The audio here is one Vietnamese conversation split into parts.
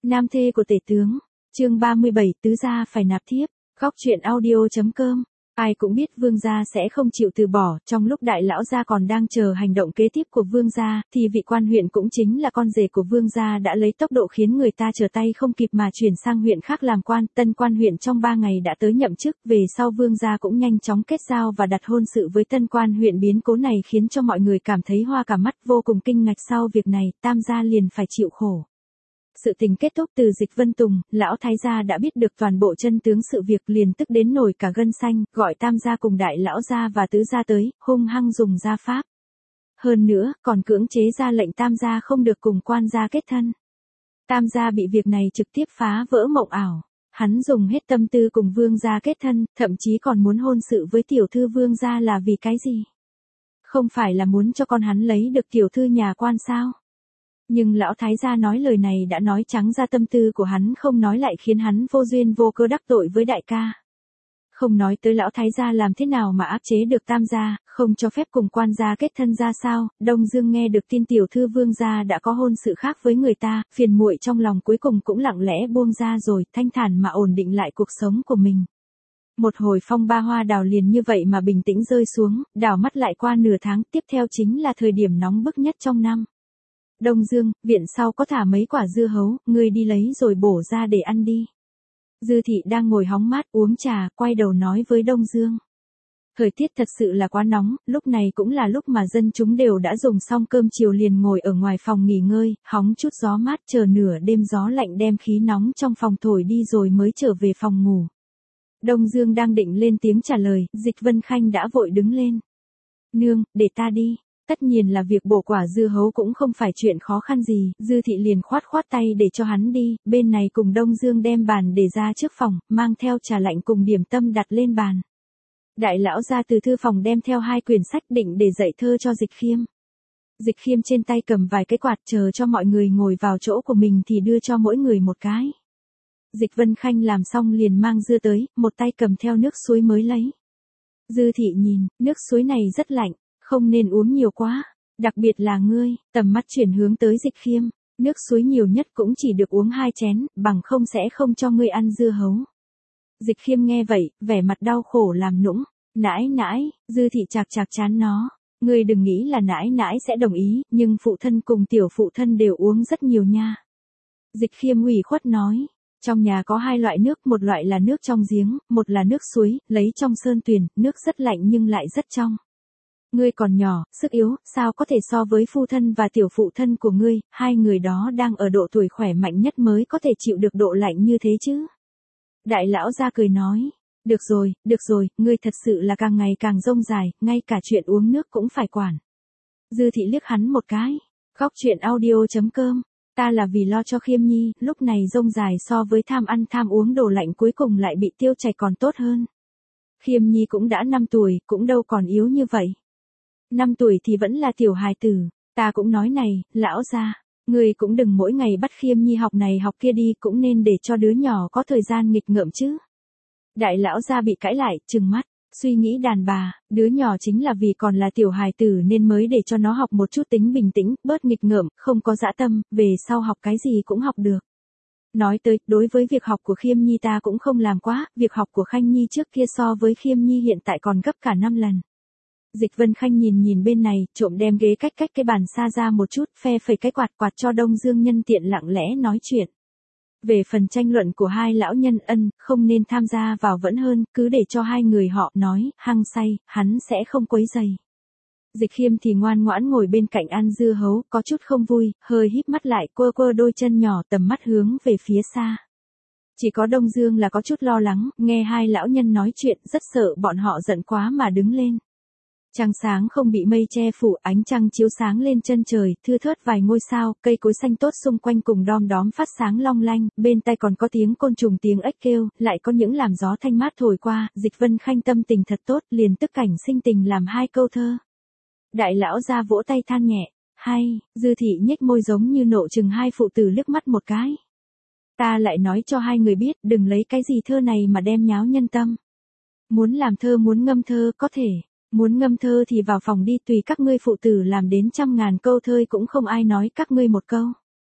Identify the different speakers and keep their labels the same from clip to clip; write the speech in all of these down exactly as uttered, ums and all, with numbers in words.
Speaker 1: Nam thê của tể tướng, chương ba mươi bảy, tứ gia phải nạp thiếp, góc truyện audio.com. Ai cũng biết vương gia sẽ không chịu từ bỏ, trong lúc đại lão gia còn đang chờ hành động kế tiếp của vương gia, thì vị quan huyện cũng chính là con rể của vương gia đã lấy tốc độ khiến người ta trở tay không kịp mà chuyển sang huyện khác làm quan. Tân quan huyện trong ba ngày đã tới nhậm chức, về sau vương gia cũng nhanh chóng kết giao và đặt hôn sự với tân quan huyện. Biến cố này khiến cho mọi người cảm thấy hoa cả mắt, vô cùng kinh ngạc. Sau việc này, Tam gia liền phải chịu khổ. Sự tình kết thúc từ Dịch Vân Tùng, lão thái gia đã biết được toàn bộ chân tướng sự việc, liền tức đến nổi cả gân xanh, gọi Tam gia cùng đại lão gia và tứ gia tới, hung hăng dùng gia pháp. Hơn nữa, còn cưỡng chế ra lệnh Tam gia không được cùng quan gia kết thân. Tam gia bị việc này trực tiếp phá vỡ mộng ảo. Hắn dùng hết tâm tư cùng vương gia kết thân, thậm chí còn muốn hôn sự với tiểu thư vương gia là vì cái gì? Không phải là muốn cho con hắn lấy được tiểu thư nhà quan sao? Nhưng lão thái gia nói lời này đã nói trắng ra tâm tư của hắn, không nói lại khiến hắn vô duyên vô cớ đắc tội với đại ca. Không nói tới lão thái gia làm thế nào mà áp chế được Tam gia, không cho phép cùng quan gia kết thân ra sao. Đông Dương nghe được tin tiểu thư vương gia đã có hôn sự khác với người ta, phiền muội trong lòng cuối cùng cũng lặng lẽ buông ra rồi, thanh thản mà ổn định lại cuộc sống của mình. Một hồi phong ba hoa đào liền như vậy mà bình tĩnh rơi xuống, đảo mắt lại qua nửa tháng, tiếp theo chính là thời điểm nóng bức nhất trong năm. Đông Dương, viện sau có thả mấy quả dưa hấu, ngươi đi lấy rồi bổ ra để ăn đi. Dư thị đang ngồi hóng mát uống trà, quay đầu nói với Đông Dương. Thời tiết thật sự là quá nóng, lúc này cũng là lúc mà dân chúng đều đã dùng xong cơm chiều liền ngồi ở ngoài phòng nghỉ ngơi, hóng chút gió mát, chờ nửa đêm gió lạnh đem khí nóng trong phòng thổi đi rồi mới trở về phòng ngủ. Đông Dương đang định lên tiếng trả lời, Dịch Vân Khanh đã vội đứng lên. Nương, để ta đi. Tất nhiên là việc bổ quả dưa hấu cũng không phải chuyện khó khăn gì, Dư thị liền khoát khoát tay để cho hắn đi, bên này cùng Đông Dương đem bàn để ra trước phòng, mang theo trà lạnh cùng điểm tâm đặt lên bàn. Đại lão ra từ thư phòng đem theo hai quyển sách định để dạy thơ cho Dịch Khiêm. Dịch Khiêm trên tay cầm vài cái quạt, chờ cho mọi người ngồi vào chỗ của mình thì đưa cho mỗi người một cái. Dịch Vân Khanh làm xong liền mang dưa tới, một tay cầm theo nước suối mới lấy. Dư thị nhìn, nước suối này rất lạnh. Không nên uống nhiều quá, đặc biệt là ngươi. Tầm mắt chuyển hướng tới Dịch Khiêm, nước suối nhiều nhất cũng chỉ được uống hai chén, bằng không sẽ không cho ngươi ăn dưa hấu. Dịch Khiêm nghe vậy, vẻ mặt đau khổ làm nũng, nãi nãi, Dư thị chạc chạc chán nó, ngươi đừng nghĩ là nãi nãi sẽ đồng ý, nhưng phụ thân cùng tiểu phụ thân đều uống rất nhiều nha. Dịch Khiêm ủy khuất nói, trong nhà có hai loại nước, một loại là nước trong giếng, một là nước suối, lấy trong sơn tuyền, nước rất lạnh nhưng lại rất trong. Ngươi còn nhỏ, sức yếu, sao có thể so với phu thân và tiểu phụ thân của ngươi, hai người đó đang ở độ tuổi khỏe mạnh nhất mới có thể chịu được độ lạnh như thế chứ. Đại lão ra cười nói, được rồi, được rồi, ngươi thật sự là càng ngày càng rông dài, ngay cả chuyện uống nước cũng phải quản. Dư thị liếc hắn một cái, góc truyện audio.com, ta là vì lo cho Khiêm Nhi, lúc này rông dài so với tham ăn tham uống đồ lạnh cuối cùng lại bị tiêu chảy còn tốt hơn. Khiêm Nhi cũng đã năm tuổi, cũng đâu còn yếu như vậy. Năm tuổi thì vẫn là tiểu hài tử, ta cũng nói này, lão gia, người cũng đừng mỗi ngày bắt Khiêm Nhi học này học kia đi, cũng nên để cho đứa nhỏ có thời gian nghịch ngợm chứ. Đại lão gia bị cãi lại, trừng mắt, suy nghĩ đàn bà, đứa nhỏ chính là vì còn là tiểu hài tử nên mới để cho nó học một chút tính bình tĩnh, bớt nghịch ngợm, không có dã tâm, về sau học cái gì cũng học được. Nói tới, đối với việc học của Khiêm Nhi ta cũng không làm quá, việc học của Khanh Nhi trước kia so với Khiêm Nhi hiện tại còn gấp cả năm lần. Dịch Vân Khanh nhìn nhìn bên này, trộm đem ghế cách cách cái bàn xa ra một chút, phe phẩy cái quạt quạt cho Đông Dương nhân tiện lặng lẽ nói chuyện. Về phần tranh luận của hai lão nhân ân, không nên tham gia vào vẫn hơn, cứ để cho hai người họ nói, hăng say, hắn sẽ không quấy rầy. Dịch Khiêm thì ngoan ngoãn ngồi bên cạnh ăn dưa hấu, có chút không vui, hơi híp mắt lại, quơ quơ đôi chân nhỏ, tầm mắt hướng về phía xa. Chỉ có Đông Dương là có chút lo lắng, nghe hai lão nhân nói chuyện, rất sợ bọn họ giận quá mà đứng lên. Trăng sáng không bị mây che phủ, ánh trăng chiếu sáng lên chân trời, thưa thớt vài ngôi sao, cây cối xanh tốt xung quanh cùng đom đóm phát sáng long lanh, bên tai còn có tiếng côn trùng tiếng ếch kêu, lại có những làn gió thanh mát thổi qua. Dịch Vân Khanh tâm tình thật tốt, liền tức cảnh sinh tình làm hai câu thơ. Đại lão ra vỗ tay than nhẹ, hay. Dư thị nhếch môi giống như nộ chừng hai phụ tử liếc mắt một cái. Ta lại nói cho hai người biết, đừng lấy cái gì thơ này mà đem nháo nhân tâm. Muốn làm thơ muốn ngâm thơ có thể. Muốn ngâm thơ thì vào phòng đi, tùy các ngươi phụ tử làm đến trăm ngàn câu thơ cũng không ai nói các ngươi một câu.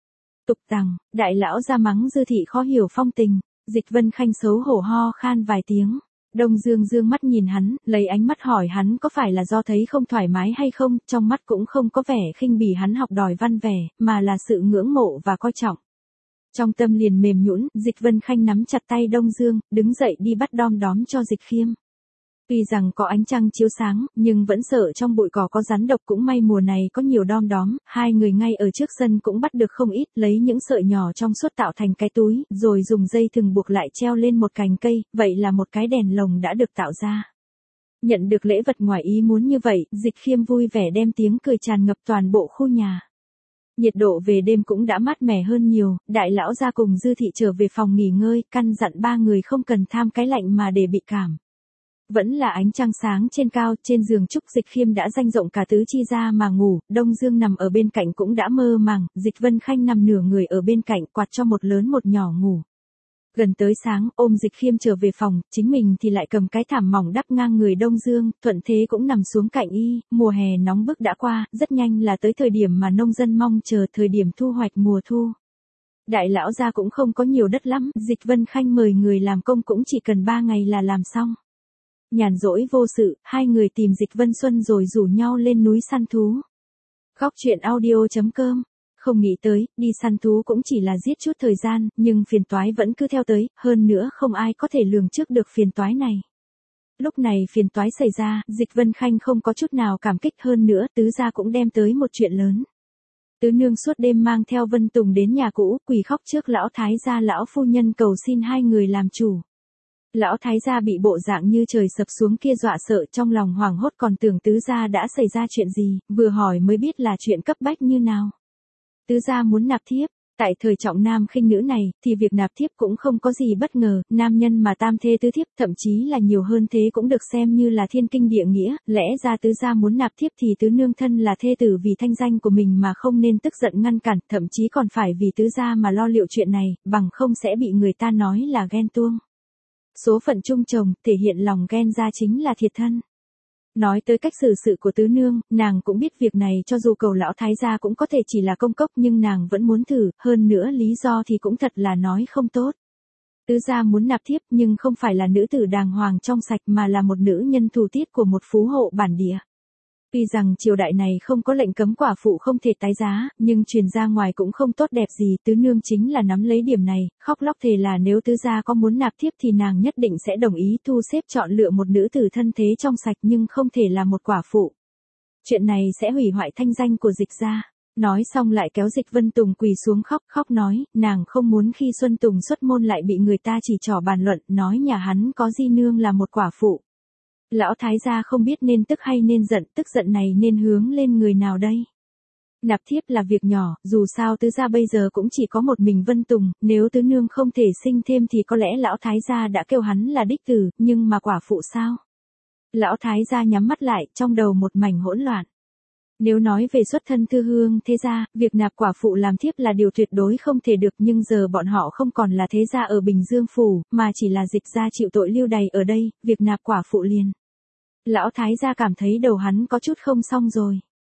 Speaker 1: Tục tằng, đại lão ra mắng Dư thị khó hiểu phong tình, Dịch Vân Khanh xấu hổ ho khan vài tiếng. Đông Dương dương mắt nhìn hắn, lấy ánh mắt hỏi hắn có phải là do thấy không thoải mái hay không, trong mắt cũng không có vẻ khinh bỉ hắn học đòi văn vẻ, mà là sự ngưỡng mộ và coi trọng. Trong tâm liền mềm nhũn, Dịch Vân Khanh nắm chặt tay Đông Dương, đứng dậy đi bắt đom đóm cho Dịch Khiêm. Tuy rằng có ánh trăng chiếu sáng, nhưng vẫn sợ trong bụi cỏ có rắn độc, cũng may mùa này có nhiều đom đóm, hai người ngay ở trước sân cũng bắt được không ít, lấy những sợi nhỏ trong suốt tạo thành cái túi, rồi dùng dây thừng buộc lại treo lên một cành cây, vậy là một cái đèn lồng đã được tạo ra. Nhận được lễ vật ngoài ý muốn như vậy, Dịch Khiêm vui vẻ đem tiếng cười tràn ngập toàn bộ khu nhà. Nhiệt độ về đêm cũng đã mát mẻ hơn nhiều, đại lão gia cùng Dư thị trở về phòng nghỉ ngơi, căn dặn ba người không cần tham cái lạnh mà để bị cảm. Vẫn là ánh trăng sáng trên cao, trên giường Trúc Dịch Khiêm đã dang rộng cả tứ chi ra mà ngủ, Đông Dương nằm ở bên cạnh cũng đã mơ màng, Dịch Vân Khanh nằm nửa người ở bên cạnh, quạt cho một lớn một nhỏ ngủ. Gần tới sáng, ôm Dịch Khiêm trở về phòng, chính mình thì lại cầm cái thảm mỏng đắp ngang người Đông Dương, thuận thế cũng nằm xuống cạnh y, mùa hè nóng bức đã qua, rất nhanh là tới thời điểm mà nông dân mong chờ, thời điểm thu hoạch mùa thu. Đại lão gia cũng không có nhiều đất lắm, Dịch Vân Khanh mời người làm công cũng chỉ cần ba ngày là làm xong. Nhàn rỗi vô sự, hai người tìm Dịch Vân Xuân rồi rủ nhau lên núi săn thú. Góc truyện audio chấm com. Không nghĩ tới, đi săn thú cũng chỉ là giết chút thời gian, nhưng phiền toái vẫn cứ theo tới, hơn nữa không ai có thể lường trước được phiền toái này. Lúc này phiền toái xảy ra, Dịch Vân Khanh không có chút nào cảm kích, hơn nữa, tứ gia cũng đem tới một chuyện lớn. Tứ nương suốt đêm mang theo Vân Tùng đến nhà cũ, quỳ khóc trước lão thái gia lão phu nhân cầu xin hai người làm chủ. Lão thái gia bị bộ dạng như trời sập xuống kia dọa sợ, trong lòng hoảng hốt còn tưởng tứ gia đã xảy ra chuyện gì, vừa hỏi mới biết là chuyện cấp bách như nào. Tứ gia muốn nạp thiếp, tại thời trọng nam khinh nữ này, thì việc nạp thiếp cũng không có gì bất ngờ, nam nhân mà tam thê tứ thiếp, thậm chí là nhiều hơn thế cũng được xem như là thiên kinh địa nghĩa, lẽ ra tứ gia muốn nạp thiếp thì tứ nương thân là thê tử vì thanh danh của mình mà không nên tức giận ngăn cản, thậm chí còn phải vì tứ gia mà lo liệu chuyện này, bằng không sẽ bị người ta nói là ghen tuông. Số phận chung chồng, thể hiện lòng ghen ra chính là thiệt thân. Nói tới cách xử sự của tứ nương, nàng cũng biết việc này cho dù cầu lão thái gia cũng có thể chỉ là công cốc, nhưng nàng vẫn muốn thử, hơn nữa lý do thì cũng thật là nói không tốt. Tứ gia muốn nạp thiếp nhưng không phải là nữ tử đàng hoàng trong sạch mà là một nữ nhân thủ tiết của một phú hộ bản địa. Tuy rằng triều đại này không có lệnh cấm quả phụ không thể tái giá, nhưng truyền ra ngoài cũng không tốt đẹp gì, tứ nương chính là nắm lấy điểm này, khóc lóc thề là nếu tứ gia có muốn nạp thiếp thì nàng nhất định sẽ đồng ý thu xếp chọn lựa một nữ tử thân thế trong sạch nhưng không thể là một quả phụ. Chuyện này sẽ hủy hoại thanh danh của Dịch gia. Nói xong lại kéo Dịch Vân Tùng quỳ xuống khóc, khóc nói, nàng không muốn khi Xuân Tùng xuất môn lại bị người ta chỉ trỏ bàn luận, nói nhà hắn có di nương là một quả phụ. Lão thái gia không biết nên tức hay nên giận, tức giận này nên hướng lên người nào đây? Nạp thiếp là việc nhỏ, dù sao tứ gia bây giờ cũng chỉ có một mình Vân Tùng, nếu tứ nương không thể sinh thêm thì có lẽ lão thái gia đã kêu hắn là đích tử, nhưng mà quả phụ sao? Lão thái gia nhắm mắt lại, trong đầu một mảnh hỗn loạn. Nếu nói về xuất thân thư hương thế gia, việc nạp quả phụ làm thiếp là điều tuyệt đối không thể được, nhưng giờ bọn họ không còn là thế gia ở Bình Dương Phủ, mà chỉ là Dịch gia chịu tội lưu đày ở đây, việc nạp quả phụ liền. Lão thái gia cảm thấy đầu hắn có chút không xong rồi.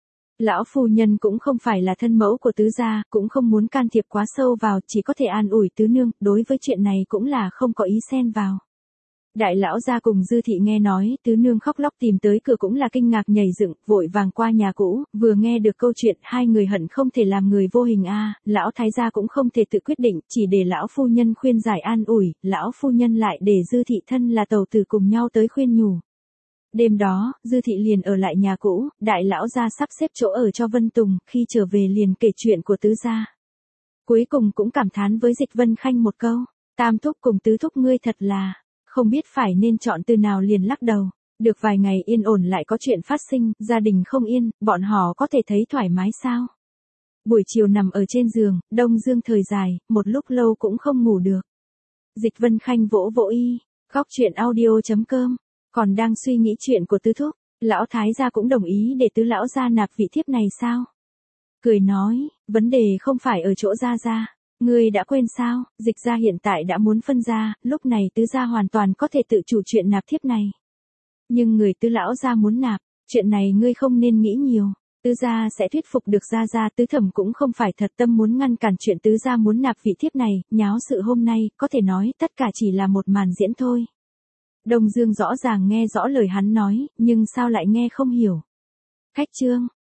Speaker 1: Lão phu nhân cũng không phải là thân mẫu của tứ gia, cũng không muốn can thiệp quá sâu vào, chỉ có thể an ủi tứ nương, đối với chuyện này cũng là không có ý xen vào. Đại lão gia cùng Dư thị nghe nói, tứ nương khóc lóc tìm tới cửa cũng là kinh ngạc nhảy dựng, vội vàng qua nhà cũ, vừa nghe được câu chuyện, hai người hận không thể làm người vô hình a, à, lão thái gia cũng không thể tự quyết định, chỉ để lão phu nhân khuyên giải an ủi, lão phu nhân lại để Dư thị thân là tàu tử cùng nhau tới khuyên nhủ. Đêm đó, Dư thị liền ở lại nhà cũ, đại lão gia sắp xếp chỗ ở cho Vân Tùng, khi trở về liền kể chuyện của tứ gia. Cuối cùng cũng cảm thán với Dịch Vân Khanh một câu, tam thúc cùng tứ thúc ngươi thật là, không biết phải nên chọn từ nào liền lắc đầu. Được vài ngày yên ổn lại có chuyện phát sinh, gia đình không yên, bọn họ có thể thấy thoải mái sao? Buổi chiều nằm ở trên giường, Đông Dương thời dài, một lúc lâu cũng không ngủ được. Dịch Vân Khanh vỗ vỗ y, góc truyện audio chấm com. Còn đang suy nghĩ chuyện của tứ thúc, lão thái gia cũng đồng ý để tứ lão gia nạp vị thiếp này sao? Cười nói, vấn đề không phải ở chỗ gia gia, ngươi đã quên sao, Dịch gia hiện tại đã muốn phân gia, lúc này tứ gia hoàn toàn có thể tự chủ chuyện nạp thiếp này. Nhưng người tứ lão gia muốn nạp, chuyện này ngươi không nên nghĩ nhiều. Tứ gia sẽ thuyết phục được gia gia, tứ thẩm cũng không phải thật tâm muốn ngăn cản chuyện tứ gia muốn nạp vị thiếp này, nháo sự hôm nay, có thể nói tất cả chỉ là một màn diễn thôi. Đông Dương rõ ràng nghe rõ lời hắn nói, nhưng sao lại nghe không hiểu. Khách trương,